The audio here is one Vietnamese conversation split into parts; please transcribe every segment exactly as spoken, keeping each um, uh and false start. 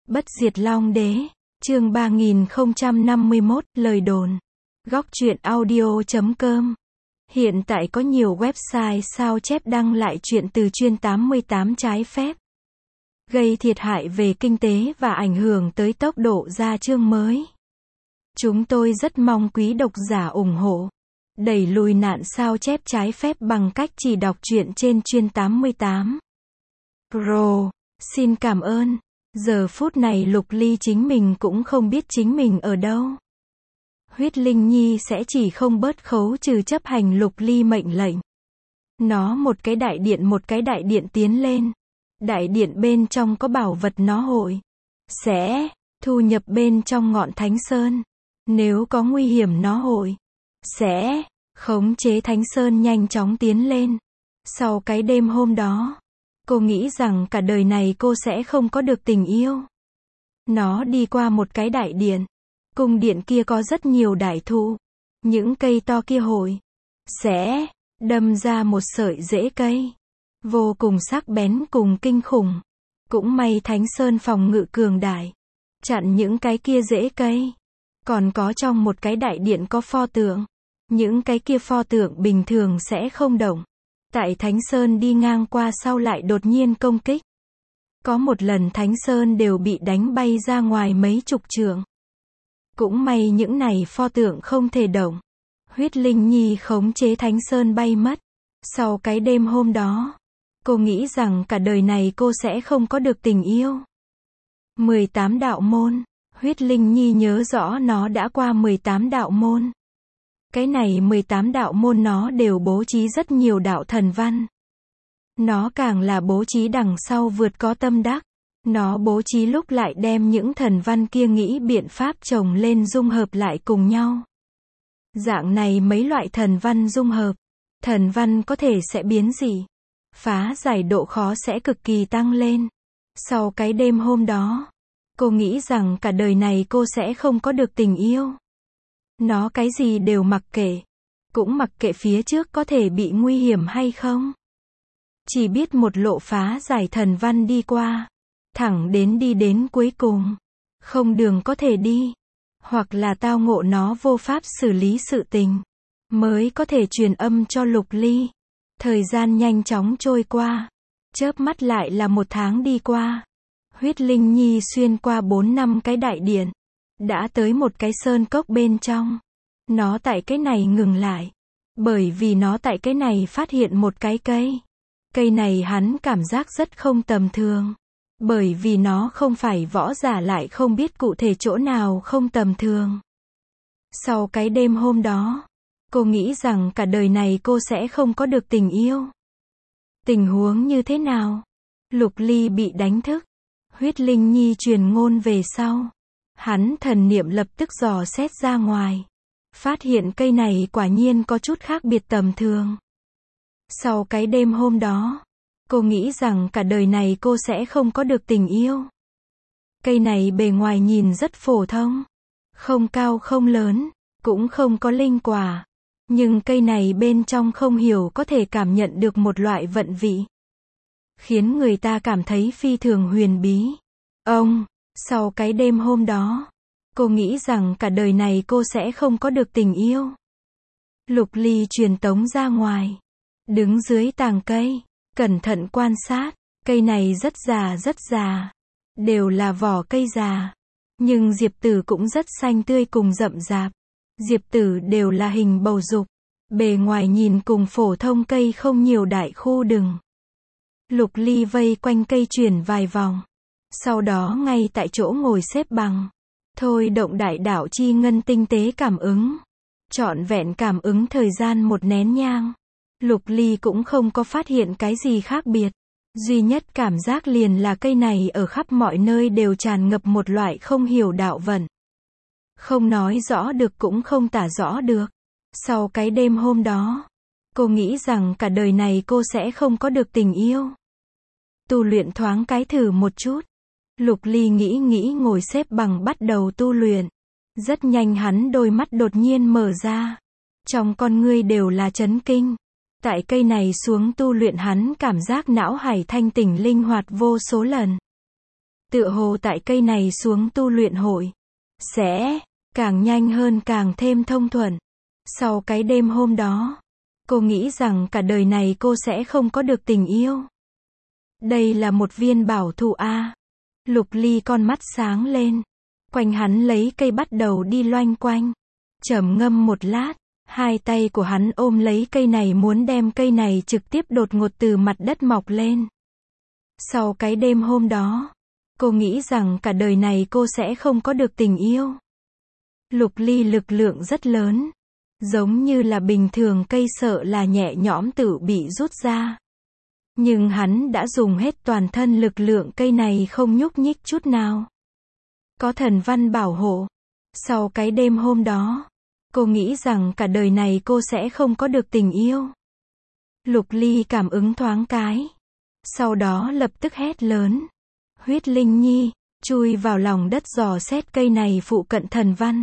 Bất diệt Long Đế, chương ba nghìn không trăm năm mươi mốt, lời đồn. Góc truyện audio chấm com. Hiện tại có nhiều website sao chép đăng lại chuyện từ chuyên tám mươi tám trái phép, gây thiệt hại về kinh tế và ảnh hưởng tới tốc độ ra chương mới. Chúng tôi rất mong quý độc giả ủng hộ, đẩy lùi nạn sao chép trái phép bằng cách chỉ đọc truyện trên chuyên tám mươi tám Pro. Xin cảm ơn. Giờ phút này Lục Ly chính mình cũng không biết chính mình ở đâu. Huyết Linh Nhi sẽ chỉ không bớt khấu trừ chấp hành Lục Ly mệnh lệnh. Nó một cái đại điện một cái đại điện tiến lên. Đại điện bên trong có bảo vật nó hội sẽ thu nhập bên trong ngọn Thánh Sơn. Nếu có nguy hiểm nó hội sẽ khống chế Thánh Sơn nhanh chóng tiến lên. Sau cái đêm hôm đó, cô nghĩ rằng cả đời này cô sẽ không có được tình yêu. Nó đi qua một cái đại điện. Cung điện kia có rất nhiều đại thụ. Những cây to kia hội sẽ đâm ra một sợi rễ cây vô cùng sắc bén cùng kinh khủng. Cũng may Thánh Sơn phòng ngự cường đại, chặn những cái kia rễ cây. Còn có trong một cái đại điện có pho tượng. Những cái kia pho tượng bình thường sẽ không động. Tại Thánh Sơn đi ngang qua sau lại đột nhiên công kích. Có một lần Thánh Sơn đều bị đánh bay ra ngoài mấy chục trượng. Cũng may những này pho tượng không thể động. Huyết Linh Nhi khống chế Thánh Sơn bay mất. Sau cái đêm hôm đó, cô nghĩ rằng cả đời này cô sẽ không có được tình yêu. mười tám đạo môn. Huyết Linh Nhi nhớ rõ nó đã qua mười tám đạo môn. Cái này mười tám đạo môn nó đều bố trí rất nhiều đạo thần văn. Nó càng là bố trí đằng sau vượt có tâm đắc. Nó bố trí lúc lại đem những thần văn kia nghĩ biện pháp chồng lên dung hợp lại cùng nhau. Dạng này mấy loại thần văn dung hợp, thần văn có thể sẽ biến dị, phá giải độ khó sẽ cực kỳ tăng lên. Sau cái đêm hôm đó, cô nghĩ rằng cả đời này cô sẽ không có được tình yêu. Nó cái gì đều mặc kệ. Cũng mặc kệ phía trước có thể bị nguy hiểm hay không. Chỉ biết một lộ phá giải thần văn đi qua. Thẳng đến đi đến cuối cùng. Không đường có thể đi. Hoặc là tao ngộ nó vô pháp xử lý sự tình. Mới có thể truyền âm cho Lục Ly. Thời gian nhanh chóng trôi qua. Chớp mắt lại là một tháng đi qua. Huyết Linh Nhi xuyên qua bốn năm cái đại điện. Đã tới một cái sơn cốc bên trong. Nó tại cái này ngừng lại. Bởi vì nó tại cái này phát hiện một cái cây. Cây này hắn cảm giác rất không tầm thường. Bởi vì nó không phải võ giả lại không biết cụ thể chỗ nào không tầm thường. Sau cái đêm hôm đó, cô nghĩ rằng cả đời này cô sẽ không có được tình yêu. Tình huống như thế nào? Lục Ly bị đánh thức. Huyết Linh Nhi truyền ngôn về sau. Hắn thần niệm lập tức dò xét ra ngoài. Phát hiện cây này quả nhiên có chút khác biệt tầm thường. Sau cái đêm hôm đó, cô nghĩ rằng cả đời này cô sẽ không có được tình yêu. Cây này bề ngoài nhìn rất phổ thông. Không cao không lớn, cũng không có linh quả. Nhưng cây này bên trong không hiểu có thể cảm nhận được một loại vận vị. Khiến người ta cảm thấy phi thường huyền bí. Ông, sau cái đêm hôm đó, cô nghĩ rằng cả đời này cô sẽ không có được tình yêu. Lục Ly truyền tống ra ngoài. Đứng dưới tàng cây, cẩn thận quan sát. Cây này rất già rất già. Đều là vỏ cây già. Nhưng diệp tử cũng rất xanh tươi cùng rậm rạp. Diệp tử đều là hình bầu dục. Bề ngoài nhìn cùng phổ thông cây không nhiều đại khu đừng. Lục Ly vây quanh cây chuyển vài vòng. Sau đó ngay tại chỗ ngồi xếp bằng. Thôi động đại đạo chi ngân tinh tế cảm ứng. Trọn vẹn cảm ứng thời gian một nén nhang. Lục Ly cũng không có phát hiện cái gì khác biệt. Duy nhất cảm giác liền là cây này ở khắp mọi nơi đều tràn ngập một loại không hiểu đạo vận. Không nói rõ được cũng không tả rõ được. Sau cái đêm hôm đó, cô nghĩ rằng cả đời này cô sẽ không có được tình yêu. Tu luyện thoáng cái thử một chút. Lục Ly nghĩ nghĩ ngồi xếp bằng bắt đầu tu luyện. Rất nhanh hắn đôi mắt đột nhiên mở ra. Trong con ngươi đều là chấn kinh. Tại cây này xuống tu luyện hắn cảm giác não hải thanh tỉnh linh hoạt vô số lần. tựa hồ tại cây này xuống tu luyện hội, sẽ càng nhanh hơn càng thêm thông thuận. Sau cái đêm hôm đó, cô nghĩ rằng cả đời này cô sẽ không có được tình yêu. Đây là một viên bảo thụ a. Lục Ly con mắt sáng lên. Quanh hắn lấy cây bắt đầu đi loanh quanh. Trầm ngâm một lát, hai tay của hắn ôm lấy cây này muốn đem cây này trực tiếp đột ngột từ mặt đất mọc lên. Sau cái đêm hôm đó, cô nghĩ rằng cả đời này cô sẽ không có được tình yêu. Lục Ly lực lượng rất lớn. Giống như là bình thường cây sợ là nhẹ nhõm tự bị rút ra. Nhưng hắn đã dùng hết toàn thân lực lượng cây này không nhúc nhích chút nào. Có thần văn bảo hộ. Sau cái đêm hôm đó, cô nghĩ rằng cả đời này cô sẽ không có được tình yêu. Lục Ly cảm ứng thoáng cái. Sau đó lập tức hét lớn. Huyết Linh Nhi, chui vào lòng đất dò xét cây này phụ cận thần văn.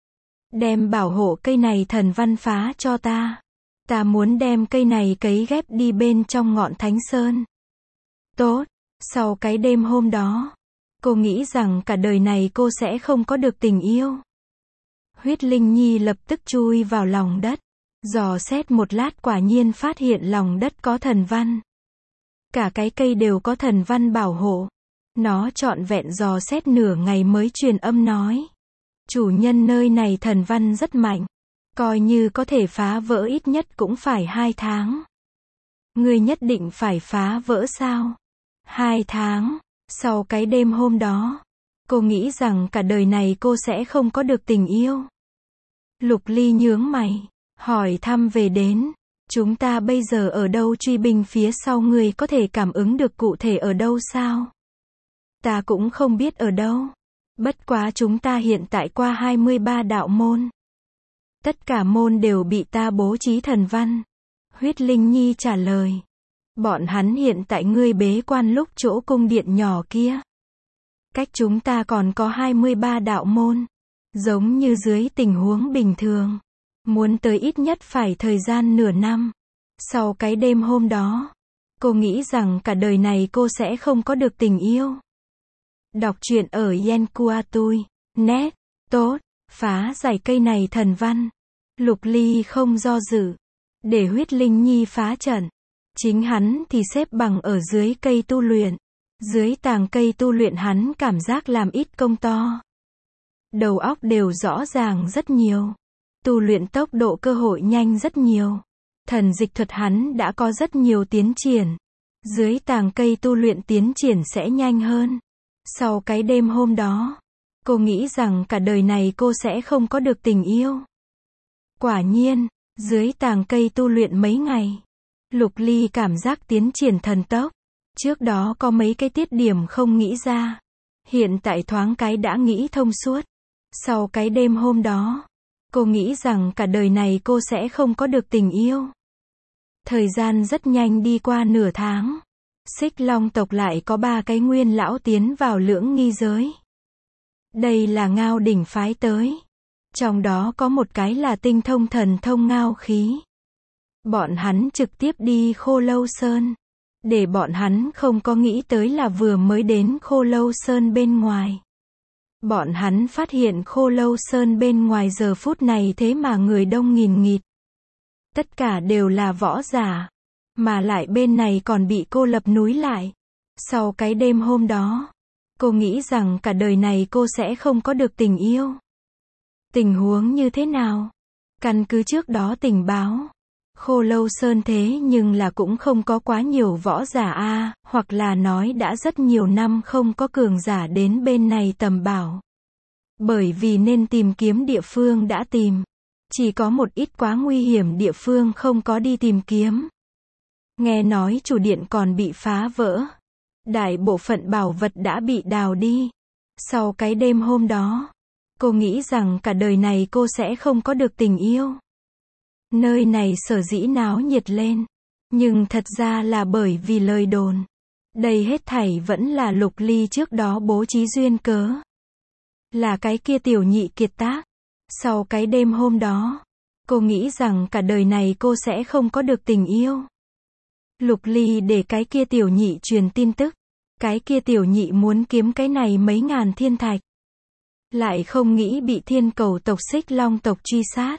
Đem bảo hộ cây này thần văn phá cho ta. Ta muốn đem cây này cấy ghép đi bên trong ngọn Thánh Sơn. Tốt, sau cái đêm hôm đó, cô nghĩ rằng cả đời này cô sẽ không có được tình yêu. Huyết Linh Nhi lập tức chui vào lòng đất. Dò xét một lát quả nhiên phát hiện lòng đất có thần văn. Cả cái cây đều có thần văn bảo hộ. Nó trọn vẹn dò xét nửa ngày mới truyền âm nói. Chủ nhân nơi này thần văn rất mạnh. Coi như có thể phá vỡ ít nhất cũng phải hai tháng. Ngươi nhất định phải phá vỡ sao? Hai tháng. Sau cái đêm hôm đó, cô nghĩ rằng cả đời này cô sẽ không có được tình yêu. Lục Ly nhướng mày, hỏi thăm về đến. Chúng ta bây giờ ở đâu? Truy binh phía sau ngươi có thể cảm ứng được cụ thể ở đâu sao? Ta cũng không biết ở đâu. Bất quá chúng ta hiện tại qua hai mươi ba đạo môn. Tất cả môn đều bị ta bố trí thần văn. Huyết Linh Nhi trả lời. Bọn hắn hiện tại ngươi bế quan lúc chỗ cung điện nhỏ kia. Cách chúng ta còn có hai mươi ba đạo môn. Giống như dưới tình huống bình thường. Muốn tới ít nhất phải thời gian nửa năm. Sau cái đêm hôm đó, cô nghĩ rằng cả đời này cô sẽ không có được tình yêu. Đọc truyện ở Yenkuatui. Net. Tốt. Phá giải cây này thần văn. Lục Ly không do dự. Để Huyết Linh Nhi phá trận. Chính hắn thì xếp bằng ở dưới cây tu luyện. Dưới tàng cây tu luyện hắn cảm giác làm ít công to. Đầu óc đều rõ ràng rất nhiều. Tu luyện tốc độ cơ hội nhanh rất nhiều. Thần dịch thuật hắn đã có rất nhiều tiến triển. Dưới tàng cây tu luyện tiến triển sẽ nhanh hơn. Sau cái đêm hôm đó, cô nghĩ rằng cả đời này cô sẽ không có được tình yêu. Quả nhiên, dưới tàng cây tu luyện mấy ngày, Lục Ly cảm giác tiến triển thần tốc. Trước đó có mấy cái tiết điểm không nghĩ ra. Hiện tại thoáng cái đã nghĩ thông suốt. Sau cái đêm hôm đó, cô nghĩ rằng cả đời này cô sẽ không có được tình yêu. Thời gian rất nhanh đi qua nửa tháng. Xích Long tộc lại có ba cái nguyên lão tiến vào lưỡng nghi giới. Đây là Ngao đỉnh phái tới. Trong đó có một cái là tinh thông thần thông ngao khí. Bọn hắn trực tiếp đi Khô Lâu Sơn. Để bọn hắn không có nghĩ tới là vừa mới đến Khô Lâu Sơn bên ngoài. Bọn hắn phát hiện Khô Lâu Sơn bên ngoài giờ phút này thế mà người đông nghìn nghịt. Tất cả đều là võ giả. Mà lại bên này còn bị cô lập núi lại. Sau cái đêm hôm đó, cô nghĩ rằng cả đời này cô sẽ không có được tình yêu. Tình huống như thế nào? Căn cứ trước đó tình báo. Khô Lâu Sơn thế nhưng là cũng không có quá nhiều võ giả a, hoặc là nói đã rất nhiều năm không có cường giả đến bên này tầm bảo. Bởi vì nên tìm kiếm địa phương đã tìm. Chỉ có một ít quá nguy hiểm địa phương không có đi tìm kiếm. Nghe nói chủ điện còn bị phá vỡ. Đại bộ phận bảo vật đã bị đào đi. Sau cái đêm hôm đó, cô nghĩ rằng cả đời này cô sẽ không có được tình yêu. Nơi này sở dĩ náo nhiệt lên. Nhưng thật ra là bởi vì lời đồn. Đây hết thảy vẫn là Lục Ly trước đó bố trí duyên cớ. Là cái kia tiểu nhị kiệt tác. Sau cái đêm hôm đó, cô nghĩ rằng cả đời này cô sẽ không có được tình yêu. Lục Ly để cái kia tiểu nhị truyền tin tức. Cái kia tiểu nhị muốn kiếm cái này mấy ngàn thiên thạch. Lại không nghĩ bị thiên cầu tộc Xích Long tộc truy sát.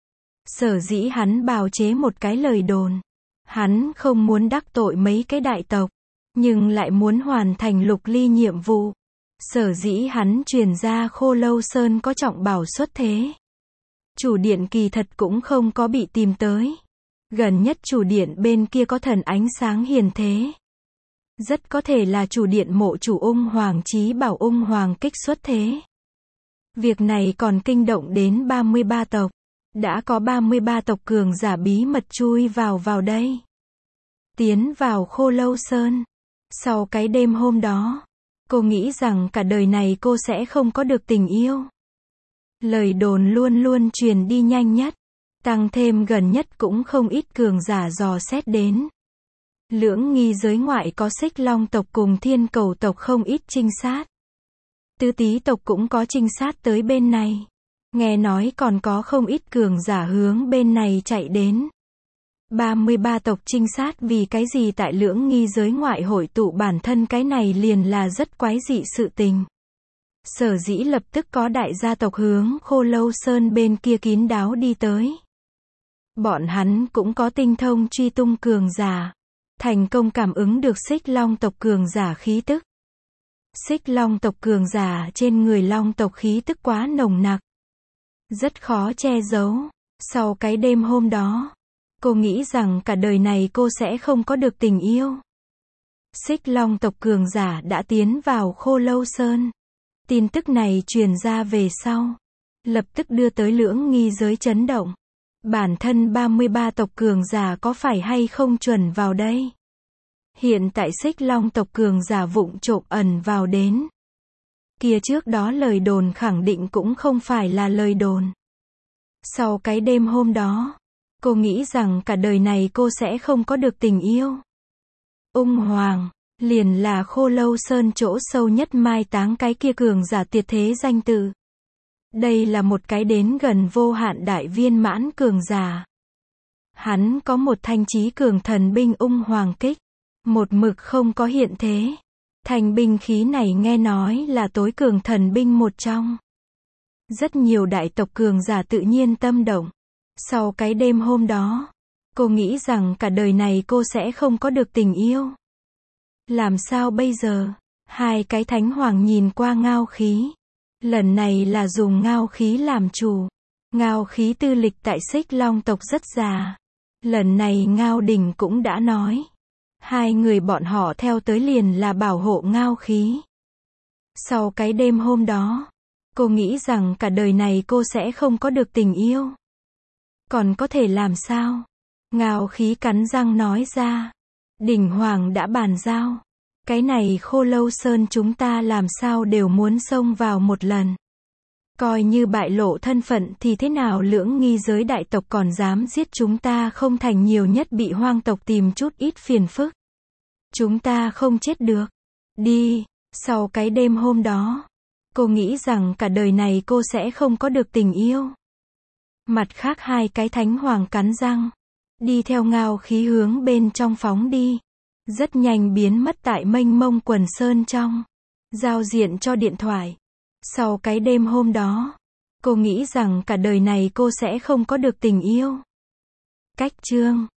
Sở dĩ hắn bào chế một cái lời đồn. Hắn không muốn đắc tội mấy cái đại tộc, nhưng lại muốn hoàn thành Lục Ly nhiệm vụ. Sở dĩ hắn truyền ra Khô Lâu Sơn có trọng bảo xuất thế. Chủ điện kỳ thật cũng không có bị tìm tới. Gần nhất chủ điện bên kia có thần ánh sáng hiền thế. Rất có thể là chủ điện mộ chủ Ung Hoàng Chí Bảo Ung Hoàng kích xuất thế. Việc này còn kinh động đến ba mươi ba tộc. Đã có ba mươi ba tộc cường giả bí mật chui vào vào đây. Tiến vào Khô Lâu Sơn. Sau cái đêm hôm đó, cô nghĩ rằng cả đời này cô sẽ không có được tình yêu. Lời đồn luôn luôn truyền đi nhanh nhất. Tăng thêm gần nhất cũng không ít cường giả dò xét đến. Lưỡng nghi giới ngoại có Xích Long tộc cùng Thiên Cầu tộc không ít trinh sát. Tứ Tý tộc cũng có trinh sát tới bên này. Nghe nói còn có không ít cường giả hướng bên này chạy đến. ba mươi ba tộc trinh sát vì cái gì tại lưỡng nghi giới ngoại hội tụ bản thân cái này liền là rất quái dị sự tình. Sở dĩ lập tức có đại gia tộc hướng Khô Lâu Sơn bên kia kín đáo đi tới. Bọn hắn cũng có tinh thông truy tung cường giả. Thành công cảm ứng được Xích Long tộc cường giả khí tức. Xích Long tộc cường giả trên người Long tộc khí tức quá nồng nặc. Rất khó che giấu. Sau cái đêm hôm đó, cô nghĩ rằng cả đời này cô sẽ không có được tình yêu. Xích Long tộc cường giả đã tiến vào Khô Lâu Sơn. Tin tức này truyền ra về sau. Lập tức đưa tới lưỡng nghi giới chấn động. Bản thân ba mươi ba tộc cường giả có phải hay không chuẩn vào đây? Hiện tại Xích Long tộc cường giả vụng trộm ẩn vào đến. Kia trước đó lời đồn khẳng định cũng không phải là lời đồn. Sau cái đêm hôm đó, cô nghĩ rằng cả đời này cô sẽ không có được tình yêu. Ung Hoàng, liền là Khô Lâu Sơn chỗ sâu nhất mai táng cái kia cường giả tuyệt thế danh tự. Đây là một cái đến gần vô hạn đại viên mãn cường giả. Hắn có một thanh chí cường thần binh Ung Hoàng kích. Một mực không có hiện thế. Thanh binh khí này nghe nói là tối cường thần binh một trong. Rất nhiều đại tộc cường giả tự nhiên tâm động. Sau cái đêm hôm đó, cô nghĩ rằng cả đời này cô sẽ không có được tình yêu. Làm sao bây giờ? Hai cái thánh hoàng nhìn qua ngao khí. Lần này là dùng ngao khí làm chủ. Ngao khí tư lịch tại Xích Long tộc rất già. Lần này Ngao Đình cũng đã nói. Hai người bọn họ theo tới liền là bảo hộ ngao khí. Sau cái đêm hôm đó, cô nghĩ rằng cả đời này cô sẽ không có được tình yêu. Còn có thể làm sao? Ngao khí cắn răng nói ra. Đỉnh Hoàng đã bàn giao. Cái này Khô Lâu Sơn chúng ta làm sao đều muốn xông vào một lần. Coi như bại lộ thân phận thì thế nào lưỡng nghi giới đại tộc còn dám giết chúng ta không thành nhiều nhất bị hoang tộc tìm chút ít phiền phức. Chúng ta không chết được. Đi. Sau cái đêm hôm đó, cô nghĩ rằng cả đời này cô sẽ không có được tình yêu. Mặt khác hai cái thánh hoàng cắn răng. Đi theo ngao khí hướng bên trong phóng đi. Rất nhanh biến mất tại mênh mông quần sơn trong. Giao diện cho điện thoại. Sau cái đêm hôm đó, cô nghĩ rằng cả đời này cô sẽ không có được tình yêu. Cách chương